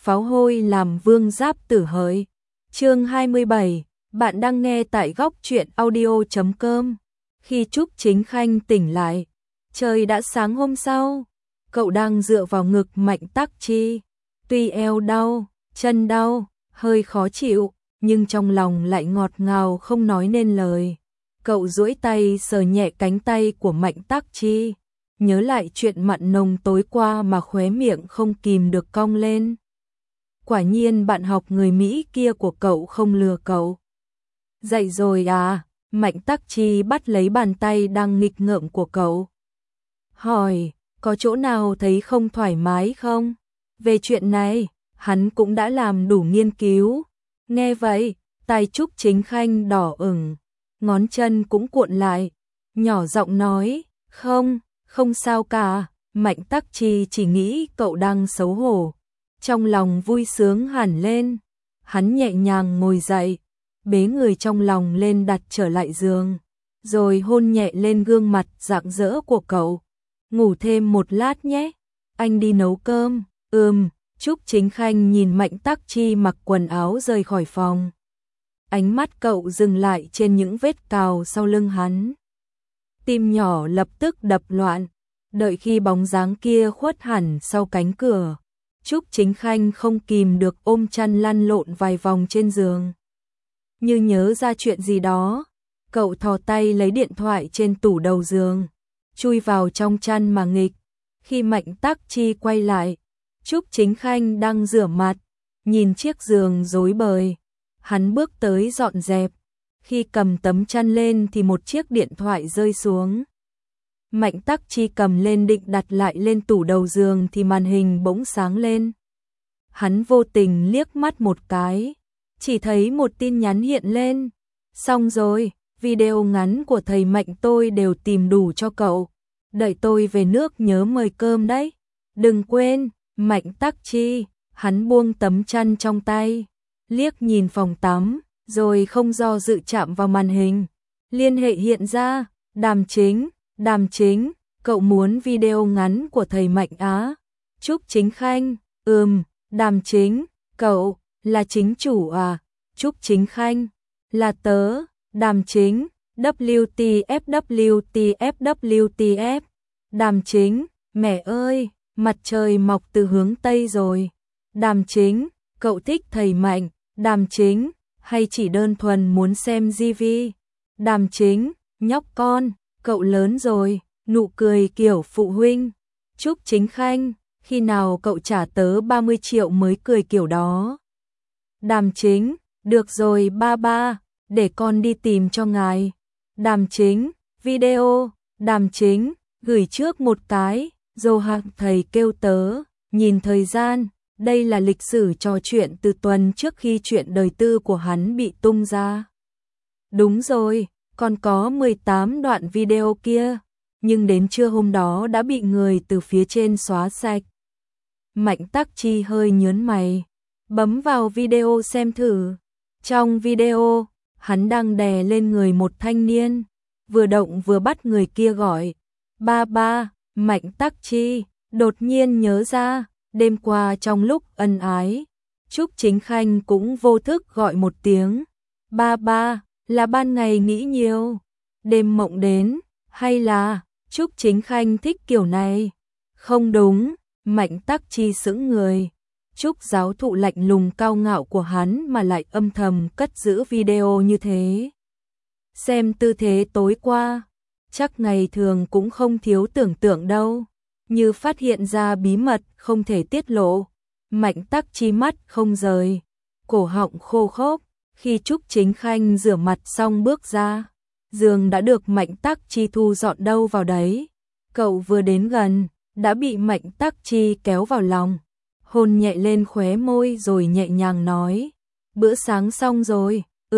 pháo hôi làm vương giáp tử hỡi. Chương 27, bạn đang nghe tại góc truyện audio.com. Khi Trúc Chính Khanh tỉnh lại, trời đã sáng hôm sau. Cậu đang dựa vào ngực Mạnh Tắc Chi, tuy eo đau, chân đau, hơi khó chịu, nhưng trong lòng lại ngọt ngào không nói nên lời. Cậu duỗi tay sờ nhẹ cánh tay của Mạnh Tắc Chi, nhớ lại chuyện mặn nồng tối qua mà khóe miệng không kìm được cong lên. Quả nhiên bạn học người Mỹ kia của cậu không lừa cậu. Dậy rồi à? Mạnh Tắc Chi bắt lấy bàn tay đang nghịch ngợm của cậu, hỏi, có chỗ nào thấy không thoải mái không? Về chuyện này, hắn cũng đã làm đủ nghiên cứu. Nghe vậy, tai Trúc Chính Khanh đỏ ửng, ngón chân cũng cuộn lại, nhỏ giọng nói, không sao cả. Mạnh Tắc Chi chỉ nghĩ cậu đang xấu hổ, trong lòng vui sướng hẳn lên. Hắn nhẹ nhàng ngồi dậy, bế người trong lòng lên đặt trở lại giường, rồi hôn nhẹ lên gương mặt rạng rỡ của cậu. Ngủ thêm một lát nhé, anh đi nấu cơm. Trúc Chính Khanh nhìn Mạnh Tắc Chi mặc quần áo rời khỏi phòng. Ánh mắt cậu dừng lại trên những vết cào sau lưng hắn. Tim nhỏ lập tức đập loạn, đợi khi bóng dáng kia khuất hẳn sau cánh cửa, Trúc Chính Khanh không kìm được ôm chăn lăn lộn vài vòng trên giường. Như nhớ ra chuyện gì đó, cậu thò tay lấy điện thoại trên tủ đầu giường, chui vào trong chăn mà nghịch. Khi Mạnh Tắc Chi quay lại, Trúc Chính Khanh đang rửa mặt, nhìn chiếc giường rối bời. Hắn bước tới dọn dẹp, khi cầm tấm chăn lên thì một chiếc điện thoại rơi xuống. Mạnh Tắc Chi cầm lên định đặt lại lên tủ đầu giường thì màn hình bỗng sáng lên. Hắn vô tình liếc mắt một cái, chỉ thấy một tin nhắn hiện lên. Xong rồi, video ngắn của thầy Mạnh tôi đều tìm đủ cho cậu. Đợi tôi về nước nhớ mời cơm đấy. Đừng quên. Mạnh Tắc Chi, hắn buông tấm chăn trong tay, liếc nhìn phòng tắm, rồi không do dự chạm vào màn hình. Liên hệ hiện ra, Đàm Chính, cậu muốn video ngắn của thầy Mạnh á? Trúc Chính Khanh, Đàm Chính, cậu, là chính chủ à? Trúc Chính Khanh, là tớ. Đàm Chính, WTF. Đàm Chính, mẹ ơi, mặt trời mọc từ hướng Tây rồi. Đàm Chính, cậu thích thầy Mạnh. Đàm Chính, hay chỉ đơn thuần muốn xem TV? Đàm Chính, nhóc con, cậu lớn rồi, nụ cười kiểu phụ huynh. Trúc Chính Khanh, khi nào cậu trả tớ 30 triệu mới cười kiểu đó? Đàm Chính, được rồi ba, để con đi tìm cho ngài. Đàm Chính, video. Đàm Chính, gửi trước một cái. Dô hạc thầy kêu tớ, nhìn thời gian, đây là lịch sử trò chuyện từ tuần trước khi chuyện đời tư của hắn bị tung ra. Đúng rồi, còn có 18 đoạn video kia, nhưng đến trưa hôm đó đã bị người từ phía trên xóa sạch. Mạnh Tắc Chi hơi nhớn mày, bấm vào video xem thử. Trong video, hắn đang đè lên người một thanh niên, vừa động vừa bắt người kia gọi, ba. Mạnh Tắc Chi đột nhiên nhớ ra, đêm qua trong lúc ân ái, Trúc Chính Khanh cũng vô thức gọi một tiếng, ba, là ban ngày nghĩ nhiều, đêm mộng đến, hay là Trúc Chính Khanh thích kiểu này? Không đúng. Mạnh Tắc Chi sững người, Trúc giáo thụ lạnh lùng cao ngạo của hắn mà lại âm thầm cất giữ video như thế. Xem tư thế tối qua, chắc ngày thường cũng không thiếu tưởng tượng đâu. Như phát hiện ra bí mật không thể tiết lộ. Mạnh Tắc Chi mắt không rời, cổ họng khô khốc. Khi Trúc Chính Khanh rửa mặt xong bước ra, giường đã được Mạnh Tắc Chi thu dọn đâu vào đấy. Cậu vừa đến gần, đã bị Mạnh Tắc Chi kéo vào lòng, hôn nhẹ lên khóe môi rồi nhẹ nhàng nói, bữa sáng xong rồi.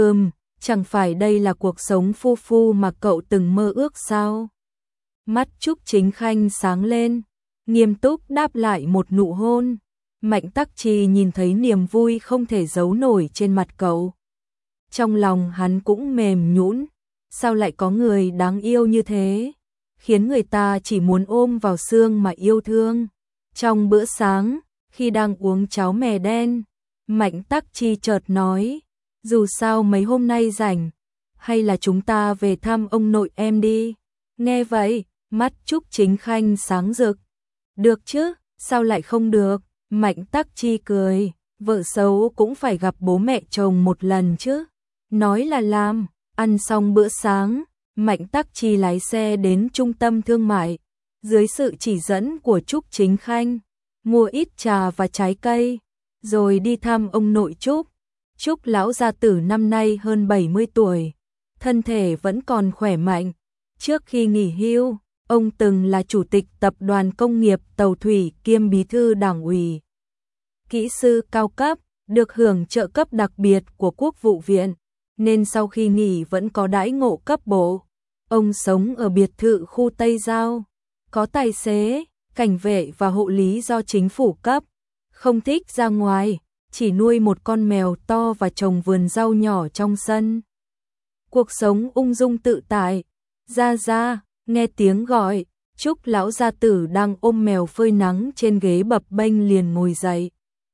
Chẳng phải đây là cuộc sống phu phu mà cậu từng mơ ước sao? Mắt Trúc Chính Khanh sáng lên, nghiêm túc đáp lại một nụ hôn. Mạnh Tắc Chi nhìn thấy niềm vui không thể giấu nổi trên mặt cậu. Trong lòng hắn cũng mềm nhũn, sao lại có người đáng yêu như thế, khiến người ta chỉ muốn ôm vào xương mà yêu thương. Trong bữa sáng, Khi đang uống cháo mè đen, Mạnh Tắc Chi chợt nói, dù sao mấy hôm nay rảnh, hay là chúng ta về thăm ông nội em đi. Nghe vậy, mắt Trúc Chính Khanh sáng rực. Được chứ, sao lại không được? Mạnh Tắc Chi cười, vợ xấu cũng phải gặp bố mẹ chồng một lần chứ. Nói là làm, ăn xong bữa sáng, Mạnh Tắc Chi lái xe đến trung tâm thương mại, dưới sự chỉ dẫn của Trúc Chính Khanh, mua ít trà và trái cây, rồi đi thăm ông nội Trúc. Trúc lão gia tử năm nay hơn 70 tuổi, thân thể vẫn còn khỏe mạnh. Trước khi nghỉ hưu, ông từng là chủ tịch tập đoàn công nghiệp tàu thủy kiêm bí thư đảng ủy. Kỹ sư cao cấp, được hưởng trợ cấp đặc biệt của Quốc vụ viện, nên sau khi nghỉ vẫn có đãi ngộ cấp bộ. Ông sống ở biệt thự khu Tây Giao, có tài xế, cảnh vệ và hộ lý do chính phủ cấp, không thích ra ngoài, chỉ nuôi một con mèo to và trồng vườn rau nhỏ trong sân. Cuộc sống ung dung tự tại. Ra, nghe tiếng gọi, Trúc lão gia tử đang ôm mèo phơi nắng trên ghế bập bênh liền ngồi dậy.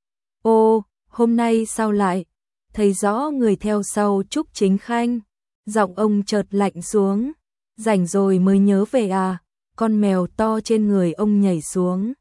Ô, hôm nay sao lại? Thấy rõ người theo sau Trúc Chính Khanh, giọng ông chợt lạnh xuống. Rảnh rồi mới nhớ về à? Con mèo to trên người ông nhảy xuống,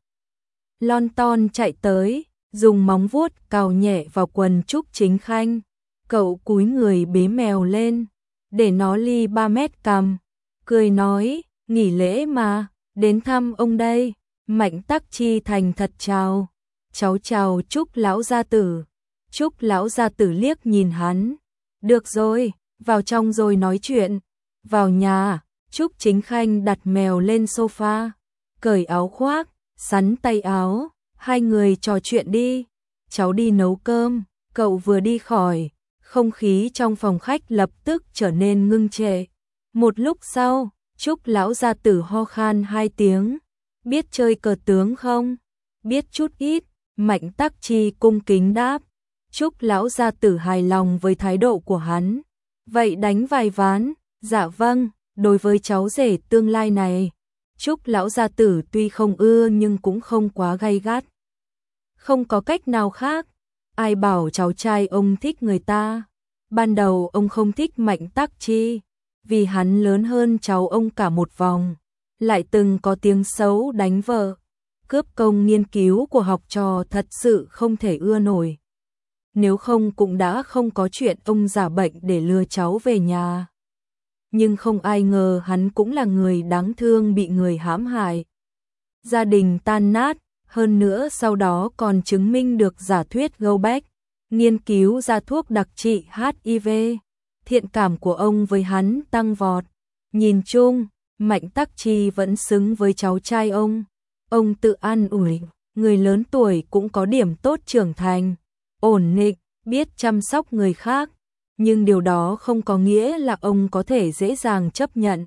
lon ton chạy tới, dùng móng vuốt cào nhẹ vào quần Trúc Chính Khanh. Cậu cúi người bế mèo lên, để nó ly 3 mét cằm, cười nói, nghỉ lễ mà, đến thăm ông đây. Mạnh Tắc Chi thành thật chào, cháu chào Trúc lão gia tử. Trúc lão gia tử liếc nhìn hắn, được rồi, vào trong rồi nói chuyện. Vào nhà, Trúc Chính Khanh đặt mèo lên sofa, cởi áo khoác, sắn tay áo, hai người trò chuyện đi. Cháu đi nấu cơm. Cậu vừa đi khỏi, không khí trong phòng khách lập tức trở nên ngưng trệ. Một lúc sau, Trúc lão gia tử ho khan 2 tiếng. Biết chơi cờ tướng không? Biết chút ít. Mạnh Tắc Chi cung kính đáp. Trúc lão gia tử hài lòng với thái độ của hắn. Vậy đánh vài ván. Dạ vâng, đối với cháu rể tương lai này, Trúc lão gia tử tuy không ưa nhưng cũng không quá gay gắt. Không có cách nào khác. Ai bảo cháu trai ông thích người ta. Ban đầu ông không thích Mạnh Tắc Chi, vì hắn lớn hơn cháu ông cả một vòng, lại từng có tiếng xấu đánh vợ, cướp công nghiên cứu của học trò, thật sự không thể ưa nổi. Nếu không cũng đã không có chuyện ông giả bệnh để lừa cháu về nhà. Nhưng không ai ngờ hắn cũng là người đáng thương bị người hãm hại. Gia đình tan nát, hơn nữa sau đó còn chứng minh được giả thuyết Goldbeck, nghiên cứu ra thuốc đặc trị HIV. Thiện cảm của ông với hắn tăng vọt. Nhìn chung, Mạnh Tắc Chi vẫn xứng với cháu trai ông. Ông tự an ủi, người lớn tuổi cũng có điểm tốt, trưởng thành, ổn định, biết chăm sóc người khác. Nhưng điều đó không có nghĩa là ông có thể dễ dàng chấp nhận.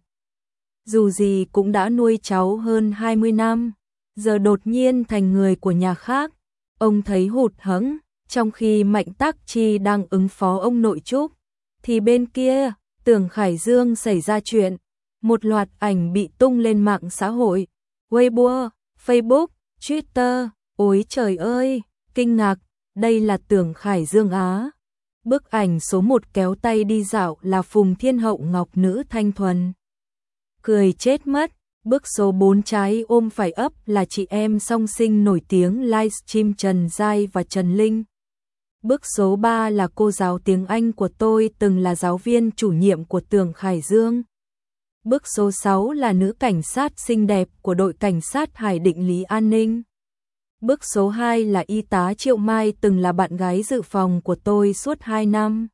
Dù gì cũng đã nuôi cháu hơn 20 năm, giờ đột nhiên thành người của nhà khác, ông thấy hụt hẫng. Trong khi Mạnh Tắc Chi đang ứng phó ông nội Trúc, thì bên kia, Tưởng Khải Dương xảy ra chuyện. Một loạt ảnh bị tung lên mạng xã hội, Weibo, Facebook, Twitter. Ôi trời ơi, kinh ngạc, đây là Tưởng Khải Dương á. Bức ảnh số 1 kéo tay đi dạo là Phùng Thiên Hậu ngọc nữ thanh thuần, cười chết mất. Bức số 4 trái ôm phải ấp là chị em song sinh nổi tiếng livestream Trần Giai và Trần Linh. Bức số 3 là cô giáo tiếng Anh của tôi, từng là giáo viên chủ nhiệm của Tưởng Khải Dương. Bức số 6 là nữ cảnh sát xinh đẹp của đội cảnh sát Hải Định Lý An Ninh. Bức số 2 là y tá Triệu Mai, từng là bạn gái dự phòng của tôi suốt 2 năm.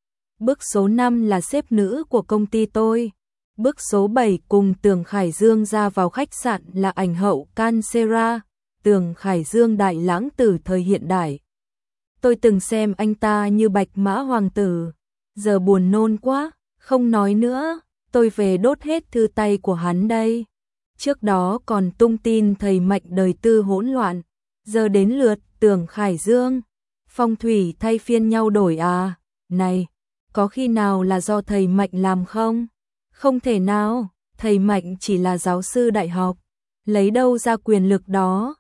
Bức số 5 là sếp nữ của công ty tôi. Bức số 7 cùng Tưởng Khải Dương ra vào khách sạn là ảnh hậu Cancera, Tưởng Khải Dương đại lãng tử thời hiện đại. Tôi từng xem anh ta như bạch mã hoàng tử, giờ buồn nôn quá, không nói nữa, tôi về đốt hết thư tay của hắn đây. Trước đó còn tung tin thầy Mạnh đời tư hỗn loạn, giờ đến lượt Tưởng Khải Dương. Phong thủy thay phiên nhau đổi à? Này, có khi nào là do thầy Mạnh làm không? Không thể nào, thầy Mạnh chỉ là giáo sư đại học, lấy đâu ra quyền lực đó.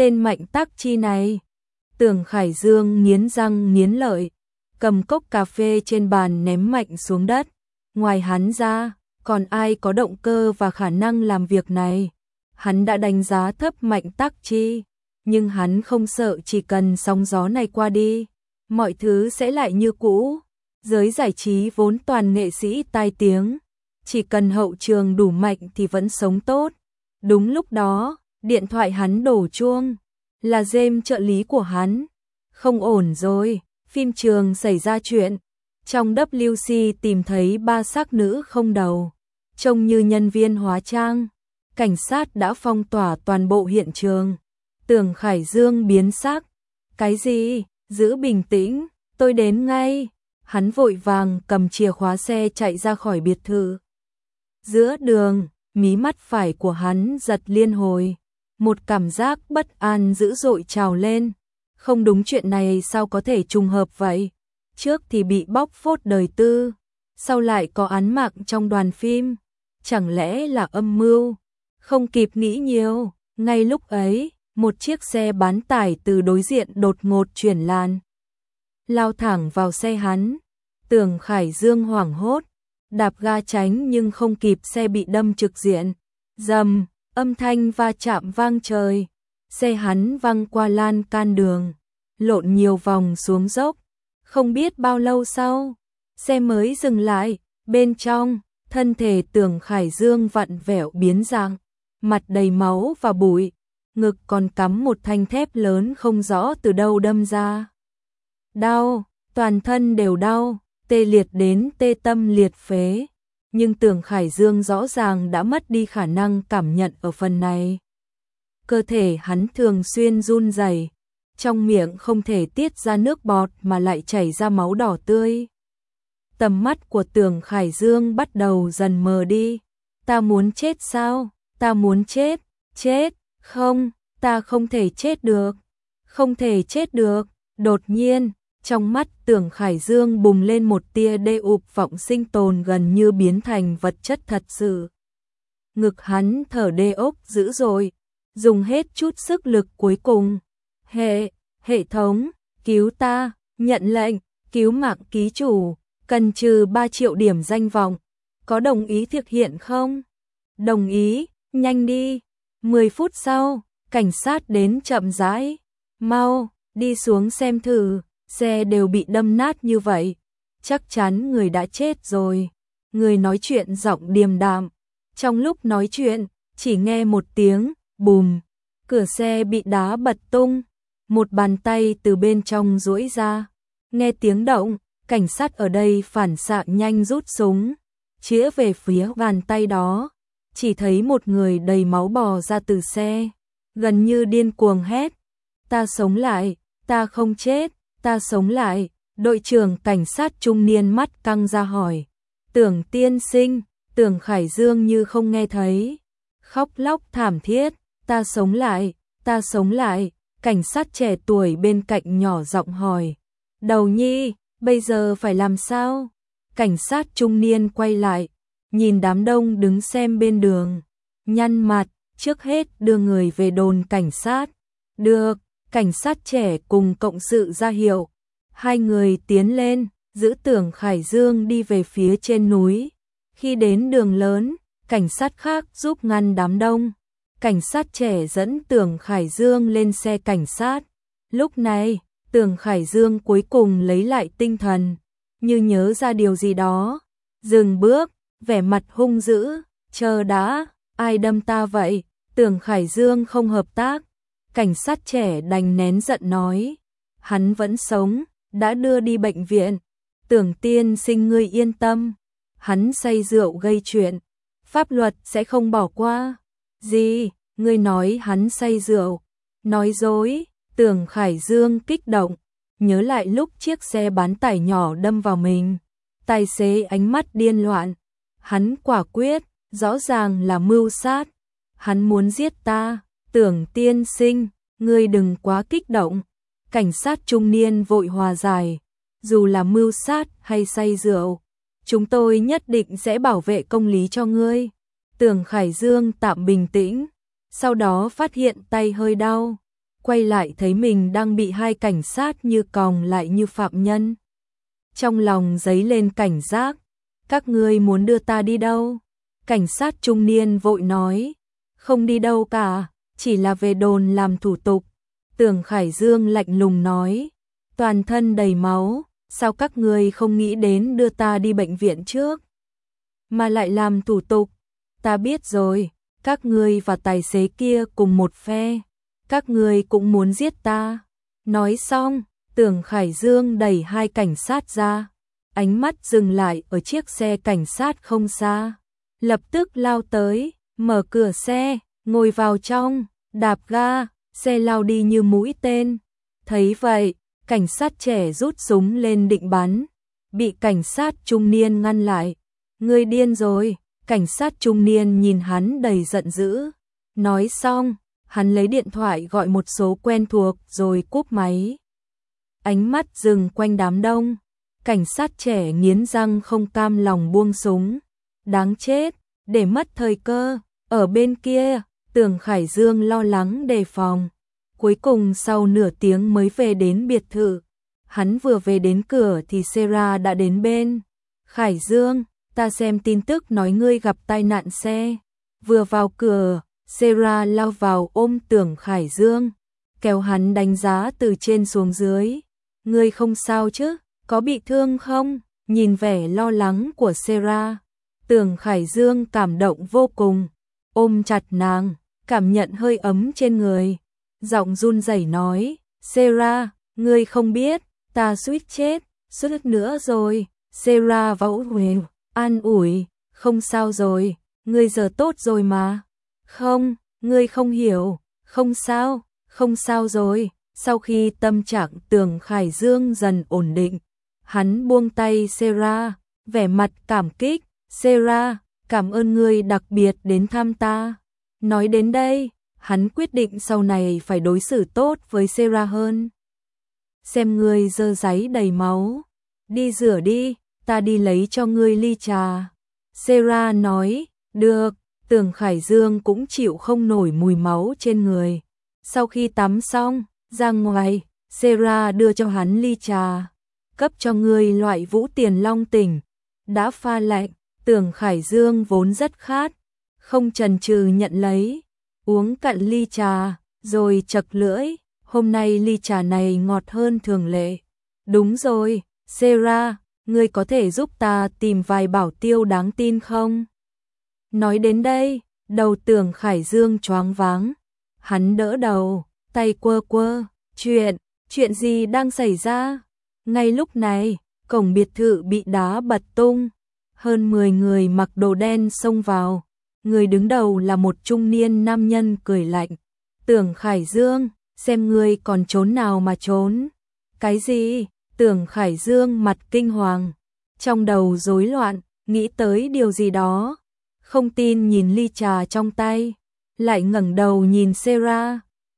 tên Mạnh Tắc Chi này. Tưởng Khải Dương nghiến răng nghiến lợi, cầm cốc cà phê trên bàn ném mạnh xuống đất. Ngoài hắn ra, còn ai có động cơ và khả năng làm việc này? Hắn đã đánh giá thấp Mạnh Tắc Chi, nhưng hắn không sợ chỉ cần sóng gió này qua đi, mọi thứ sẽ lại như cũ. Giới giải trí vốn toàn nghệ sĩ tai tiếng, chỉ cần hậu trường đủ mạnh thì vẫn sống tốt. Đúng lúc đó, điện thoại hắn đổ chuông, là James trợ lý của hắn. Không ổn rồi, phim trường xảy ra chuyện. Trong WC tìm thấy 3 xác nữ không đầu, trông như nhân viên hóa trang. Cảnh sát đã phong tỏa toàn bộ hiện trường. Tưởng Khải Dương biến sắc. Cái gì? Giữ bình tĩnh, tôi đến ngay. Hắn vội vàng cầm chìa khóa xe chạy ra khỏi biệt thự. Giữa đường, mí mắt phải của hắn giật liên hồi. Một cảm giác bất an dữ dội trào lên. Không đúng, chuyện này sao có thể trùng hợp vậy? Trước thì bị bóc phốt đời tư, sau lại có án mạng trong đoàn phim. Chẳng lẽ là âm mưu? Không kịp nghĩ nhiều, ngay lúc ấy, một chiếc xe bán tải từ đối diện đột ngột chuyển làn, lao thẳng vào xe hắn. Tưởng Khải Dương hoảng hốt, đạp ga tránh nhưng không kịp, xe bị đâm trực diện. Rầm, âm thanh va chạm vang trời. Xe hắn văng qua lan can đường, lộn nhiều vòng xuống dốc. Không biết bao lâu sau, xe mới dừng lại. Bên trong, thân thể Tưởng Khải Dương vặn vẹo biến dạng, mặt đầy máu và bụi, ngực còn cắm một thanh thép lớn không rõ từ đâu đâm ra. Đau, toàn thân đều đau, tê liệt đến tê tâm liệt phế. Nhưng Tưởng Khải Dương rõ ràng đã mất đi khả năng cảm nhận ở phần này. Cơ thể hắn thường xuyên run rẩy, trong miệng không thể tiết ra nước bọt mà lại chảy ra máu đỏ tươi. Tầm mắt của Tưởng Khải Dương bắt đầu dần mờ đi. Ta muốn chết sao? Ta muốn chết. Chết? Không, ta không thể chết được. Không thể chết được. Đột nhiên, trong mắt Tưởng Khải Dương bùng lên một tia đê ụp vọng sinh tồn, gần như biến thành vật chất thật sự. Ngực hắn thở đê ốc dữ dội, dùng hết chút sức lực cuối cùng. Hệ thống, cứu ta, nhận lệnh, cứu mạng ký chủ, cần trừ 3 triệu điểm danh vọng. Có đồng ý thực hiện không? Đồng ý, nhanh đi. 10 phút sau, cảnh sát đến chậm rãi. Mau, đi xuống xem thử, xe đều bị đâm nát như vậy. Chắc chắn người đã chết rồi. Người nói chuyện giọng điềm đạm. Trong lúc nói chuyện, chỉ nghe một tiếng bùm, cửa xe bị đá bật tung. Một bàn tay từ bên trong duỗi ra. Nghe tiếng động, cảnh sát ở đây phản xạ nhanh rút súng, chĩa về phía bàn tay đó. Chỉ thấy một người đầy máu bò ra từ xe, gần như điên cuồng hét: ta sống lại, ta không chết, ta sống lại. Đội trưởng cảnh sát trung niên mắt căng ra hỏi: Tưởng tiên sinh? Tưởng Khải Dương như không nghe thấy, khóc lóc thảm thiết: ta sống lại, ta sống lại. Cảnh sát trẻ tuổi bên cạnh nhỏ giọng hỏi: Đầu nhi, bây giờ phải làm sao? Cảnh sát trung niên quay lại, nhìn đám đông đứng xem bên đường, nhăn mặt. Trước hết đưa người về đồn cảnh sát. Được, cảnh sát trẻ cùng cộng sự ra hiệu. Hai người tiến lên, giữ Tưởng Khải Dương đi về phía trên núi. Khi đến đường lớn, cảnh sát khác giúp ngăn đám đông. Cảnh sát trẻ dẫn Tưởng Khải Dương lên xe cảnh sát. Lúc này, Tưởng Khải Dương cuối cùng lấy lại tinh thần, như nhớ ra điều gì đó. Dừng bước, vẻ mặt hung dữ: chờ đã, ai đâm ta vậy? Tưởng Khải Dương không hợp tác. Cảnh sát trẻ đành nén giận nói: hắn vẫn sống, đã đưa đi bệnh viện. Tưởng tiên sinh ngươi yên tâm, hắn say rượu gây chuyện, pháp luật sẽ không bỏ qua. Gì? Ngươi nói hắn say rượu? Nói dối. Tưởng Khải Dương kích động, nhớ lại lúc chiếc xe bán tải nhỏ đâm vào mình. Tài xế ánh mắt điên loạn. Hắn quả quyết, rõ ràng là mưu sát. Hắn muốn giết ta. Tưởng tiên sinh, ngươi đừng quá kích động. Cảnh sát trung niên vội hòa giải: dù là mưu sát hay say rượu, chúng tôi nhất định sẽ bảo vệ công lý cho ngươi. Tưởng Khải Dương tạm bình tĩnh, sau đó phát hiện tay hơi đau. quay lại thấy mình đang bị hai cảnh sát như còng lại như phạm nhân. Trong lòng dấy lên cảnh giác, các ngươi muốn đưa ta đi đâu? Cảnh sát trung niên vội nói, không đi đâu cả, chỉ là về đồn làm thủ tục. Tưởng Khải Dương lạnh lùng nói, toàn thân đầy máu, sao các ngươi không nghĩ đến đưa ta đi bệnh viện trước, mà lại làm thủ tục? Ta biết rồi, các ngươi và tài xế kia cùng một phe, các ngươi cũng muốn giết ta. Nói xong, Tưởng Khải Dương đẩy hai cảnh sát ra, ánh mắt dừng lại ở chiếc xe cảnh sát không xa, lập tức lao tới, mở cửa xe, ngồi vào trong, đạp ga, xe lao đi như mũi tên. Thấy vậy, cảnh sát trẻ rút súng lên định bắn, bị cảnh sát trung niên ngăn lại. Ngươi điên rồi, cảnh sát trung niên nhìn hắn đầy giận dữ. Nói xong, hắn lấy điện thoại gọi một số quen thuộc rồi cúp máy. Ánh mắt dừng quanh đám đông, cảnh sát trẻ nghiến răng không cam lòng buông súng. Đáng chết, để mất thời cơ. Ở bên kia, Tưởng Khải Dương lo lắng đề phòng. Cuối cùng sau nửa tiếng mới về đến biệt thự. Hắn vừa về đến cửa thì Sarah đã đến bên. Khải Dương, ta xem tin tức nói ngươi gặp tai nạn xe. Vừa vào cửa, Sarah lao vào ôm Tưởng Khải Dương, kéo hắn đánh giá từ trên xuống dưới. Ngươi không sao chứ, có bị thương không? Nhìn vẻ lo lắng của Sarah, Tưởng Khải Dương cảm động vô cùng, ôm chặt nàng, cảm nhận hơi ấm trên người. Giọng run rẩy nói, Sarah, ngươi không biết, ta suýt chết, suýt nữa rồi. Sarah vỗ về, an ủi, không sao rồi, ngươi giờ tốt rồi mà. Không, ngươi không hiểu, không sao rồi. Sau khi tâm trạng Tưởng Khải Dương dần ổn định, hắn buông tay Sarah, vẻ mặt cảm kích. Sarah, cảm ơn ngươi đặc biệt đến thăm ta. Nói đến đây, hắn quyết định sau này phải đối xử tốt với Sarah hơn. Xem ngươi dơ dáy đầy máu, đi rửa đi, ta đi lấy cho ngươi ly trà. Sarah nói, được. Tưởng Khải Dương cũng chịu không nổi mùi máu trên người. Sau khi tắm xong, ra ngoài, Sarah đưa cho hắn ly trà. Cấp cho ngươi loại Vũ Tiền Long Tỉnh, đã pha lạnh. Tưởng Khải Dương vốn rất khát, không chần chừ nhận lấy, uống cạn ly trà, rồi chật lưỡi. Hôm nay ly trà này ngọt hơn thường lệ. Đúng rồi, Sarah, ngươi có thể giúp ta tìm vài bảo tiêu đáng tin không? Nói đến đây, đầu Tưởng Khải Dương choáng váng. Hắn đỡ đầu, tay quơ quơ. Chuyện gì đang xảy ra? Ngay lúc này, cổng biệt thự bị đá bật tung. Hơn 10 người mặc đồ đen xông vào. Người đứng đầu là một trung niên nam nhân cười lạnh. Tưởng Khải Dương, xem ngươi còn trốn nào mà trốn. Cái gì? Tưởng Khải Dương mặt kinh hoàng, trong đầu rối loạn, nghĩ tới điều gì đó. Không tin nhìn ly trà trong tay, lại ngẩng đầu nhìn Sarah.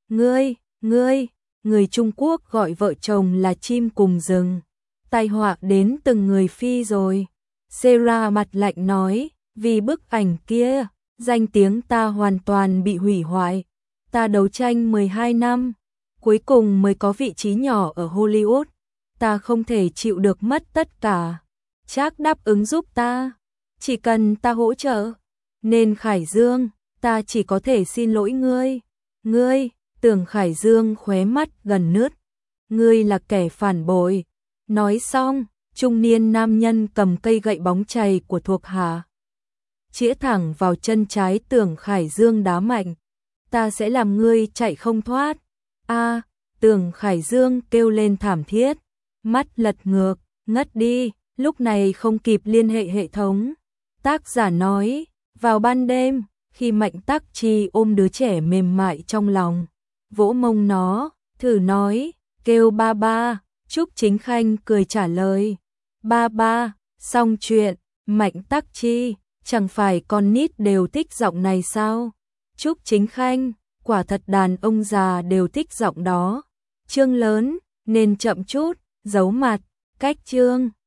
Người Trung Quốc gọi vợ chồng là chim cùng rừng. Tai họa đến từng người Phi rồi. Sarah mặt lạnh nói, vì bức ảnh kia, danh tiếng ta hoàn toàn bị hủy hoại. Ta đấu tranh 12 năm, cuối cùng mới có vị trí nhỏ ở Hollywood. Ta không thể chịu được mất tất cả. Trác đáp ứng giúp ta, chỉ cần ta hỗ trợ. Nên Khải Dương, ta chỉ có thể xin lỗi ngươi. Tưởng Khải Dương khóe mắt gần nứt. Ngươi là kẻ phản bội. Nói xong, trung niên nam nhân cầm cây gậy bóng chày của thuộc hạ, chĩa thẳng vào chân trái Tưởng Khải Dương đá mạnh. Ta sẽ làm ngươi chạy không thoát. A, Tưởng Khải Dương kêu lên thảm thiết, mắt lật ngược, ngất đi. Lúc này không kịp liên hệ hệ thống. Tác giả nói, vào ban đêm, khi Mạnh Tắc Chi ôm đứa trẻ mềm mại trong lòng, vỗ mông nó, thử nói, kêu ba ba. Trúc Chính Khanh cười trả lời, ba ba. Xong chuyện. Mạnh Tắc Chi, chẳng phải con nít đều thích giọng này sao? Trúc Chính Khanh, quả thật đàn ông già đều thích giọng đó. Chương lớn, nên chậm chút, giấu mặt, cách chương.